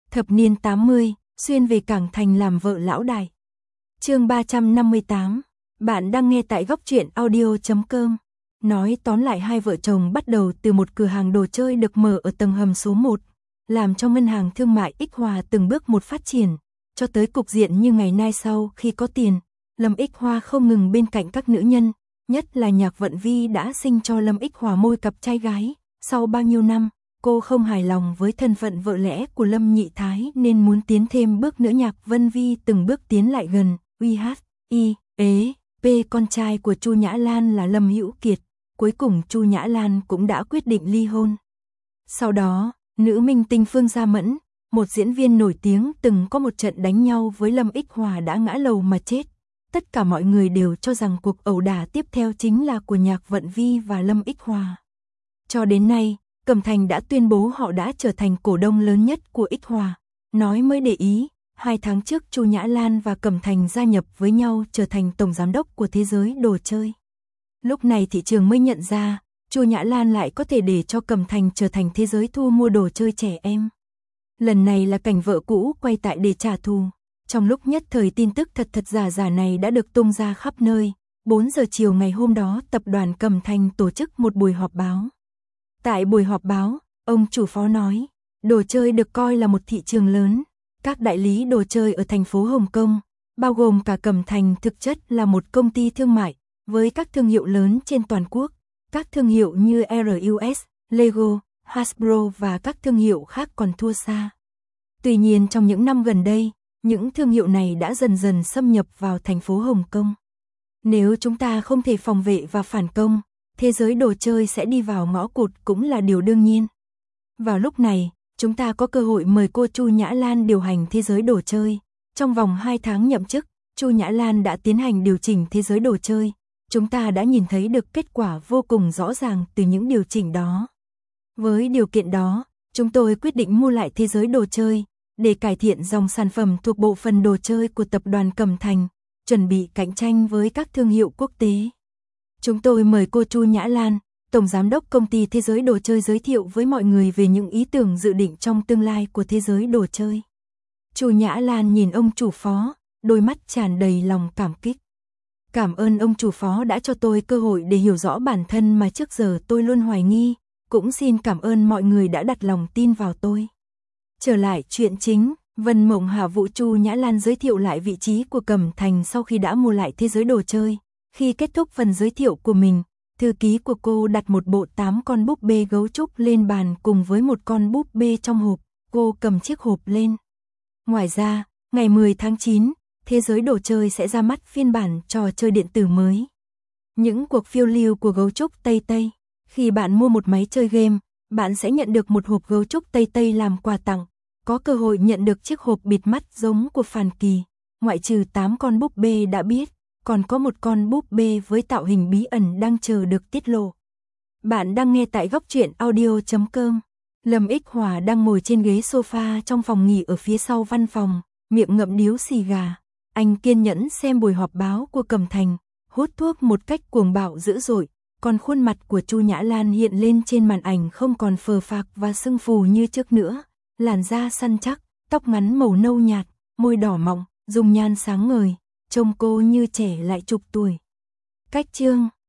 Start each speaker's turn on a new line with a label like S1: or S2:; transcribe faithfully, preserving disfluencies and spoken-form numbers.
S1: Thập niên tám mươi, xuyên về Cảng Thành làm vợ lão đại. Chương ba trăm năm mươi tám. Bạn đang nghe tại góc truyện audio chấm com. Nói tóm lại, hai vợ chồng bắt đầu từ một cửa hàng đồ chơi được mở ở tầng hầm số một, làm cho ngân hàng thương mại Ích Hòa từng bước một phát triển, cho tới cục diện như ngày nay. Sau khi có tiền, Lâm Ích Hoa không ngừng bên cạnh các nữ nhân, nhất là Nhạc Vận Vi đã sinh cho Lâm Ích Hòa môi cặp trai gái. Sau bao nhiêu năm, cô không hài lòng với thân phận vợ lẽ của Lâm Nhị Thái nên muốn tiến thêm bước nữa. Nhạc Vân Vi từng bước tiến lại gần. uy hát i ế pê con trai của Chu Nhã Lan là Lâm Hữu Kiệt. Cuối cùng Chu Nhã Lan cũng đã quyết định ly hôn. Sau đó, nữ minh tinh Phương Gia Mẫn, một diễn viên nổi tiếng từng có một trận đánh nhau với Lâm Ích Hòa đã ngã lầu mà chết. Tất cả mọi người đều cho rằng cuộc ẩu đả tiếp theo chính là của Nhạc Vận Vi và Lâm Ích Hòa. Cho đến nay, Cẩm Thành đã tuyên bố họ đã trở thành cổ đông lớn nhất của Ích Hòa. Nói mới để ý, hai tháng trước Chu Nhã Lan và Cẩm Thành gia nhập với nhau trở thành tổng giám đốc của thế giới đồ chơi. Lúc này thị trường mới nhận ra, Chu Nhã Lan lại có thể để cho Cẩm Thành trở thành thế giới thu mua đồ chơi trẻ em. Lần này là cảnh vợ cũ quay tại để trả thù. Trong lúc nhất thời tin tức thật thật giả giả này đã được tung ra khắp nơi. bốn giờ chiều ngày hôm đó, tập đoàn Cẩm Thành tổ chức một buổi họp báo. Tại buổi họp báo, ông chủ phó nói, đồ chơi được coi là một thị trường lớn. Các đại lý đồ chơi ở thành phố Hồng Kông, bao gồm cả Cẩm Thành, thực chất là một công ty thương mại với các thương hiệu lớn trên toàn quốc. Các thương hiệu như rờ u ét, Lego, Hasbro và các thương hiệu khác còn thua xa. Tuy nhiên trong những năm gần đây, những thương hiệu này đã dần dần xâm nhập vào thành phố Hồng Kông. Nếu chúng ta không thể phòng vệ và phản công, thế giới đồ chơi sẽ đi vào ngõ cụt cũng là điều đương nhiên. Vào lúc này, chúng ta có cơ hội mời cô Chu Nhã Lan điều hành thế giới đồ chơi. Trong vòng hai tháng nhậm chức, Chu Nhã Lan đã tiến hành điều chỉnh thế giới đồ chơi. Chúng ta đã nhìn thấy được kết quả vô cùng rõ ràng từ những điều chỉnh đó. Với điều kiện đó, chúng tôi quyết định mua lại thế giới đồ chơi để cải thiện dòng sản phẩm thuộc bộ phận đồ chơi của tập đoàn Cẩm Thành, chuẩn bị cạnh tranh với các thương hiệu quốc tế. Chúng tôi mời cô Chu Nhã Lan, tổng giám đốc công ty thế giới đồ chơi, giới thiệu với mọi người về những ý tưởng dự định trong tương lai của thế giới đồ chơi. Chu Nhã Lan nhìn ông chủ phó, đôi mắt tràn đầy lòng cảm kích. Cảm ơn ông chủ phó đã cho tôi cơ hội để hiểu rõ bản thân mà trước giờ tôi luôn hoài nghi, cũng xin cảm ơn mọi người đã đặt lòng tin vào tôi. Trở lại chuyện chính, Vân Mộng Hà Vũ Chu Nhã Lan giới thiệu lại vị trí của Cẩm Thành sau khi đã mua lại thế giới đồ chơi. Khi kết thúc phần giới thiệu của mình, thư ký của cô đặt một bộ tám con búp bê gấu trúc lên bàn cùng với một con búp bê trong hộp. Cô cầm chiếc hộp lên. Ngoài ra, ngày mười tháng chín, thế giới đồ chơi sẽ ra mắt phiên bản trò chơi điện tử mới. Những cuộc phiêu lưu của gấu trúc Tây Tây. Khi bạn mua một máy chơi game, bạn sẽ nhận được một hộp gấu trúc Tây Tây làm quà tặng. Có cơ hội nhận được chiếc hộp bịt mắt giống của Phàn Kỳ. Ngoại trừ tám con búp bê đã biết, còn có một con búp bê với tạo hình bí ẩn đang chờ được tiết lộ. Bạn đang nghe tại góc truyện audio chấm com. Lâm Ích Hòa đang ngồi trên ghế sofa trong phòng nghỉ ở phía sau văn phòng, miệng ngậm điếu xì gà. Anh kiên nhẫn xem buổi họp báo của Cẩm Thành, hút thuốc một cách cuồng bạo dữ dội. Còn khuôn mặt của Chu Nhã Lan hiện lên trên màn ảnh không còn phờ phạc và sưng phù như trước nữa. Làn da săn chắc, tóc ngắn màu nâu nhạt, môi đỏ mọng, dung nhan sáng ngời, trông cô như trẻ lại chục tuổi. Cách chương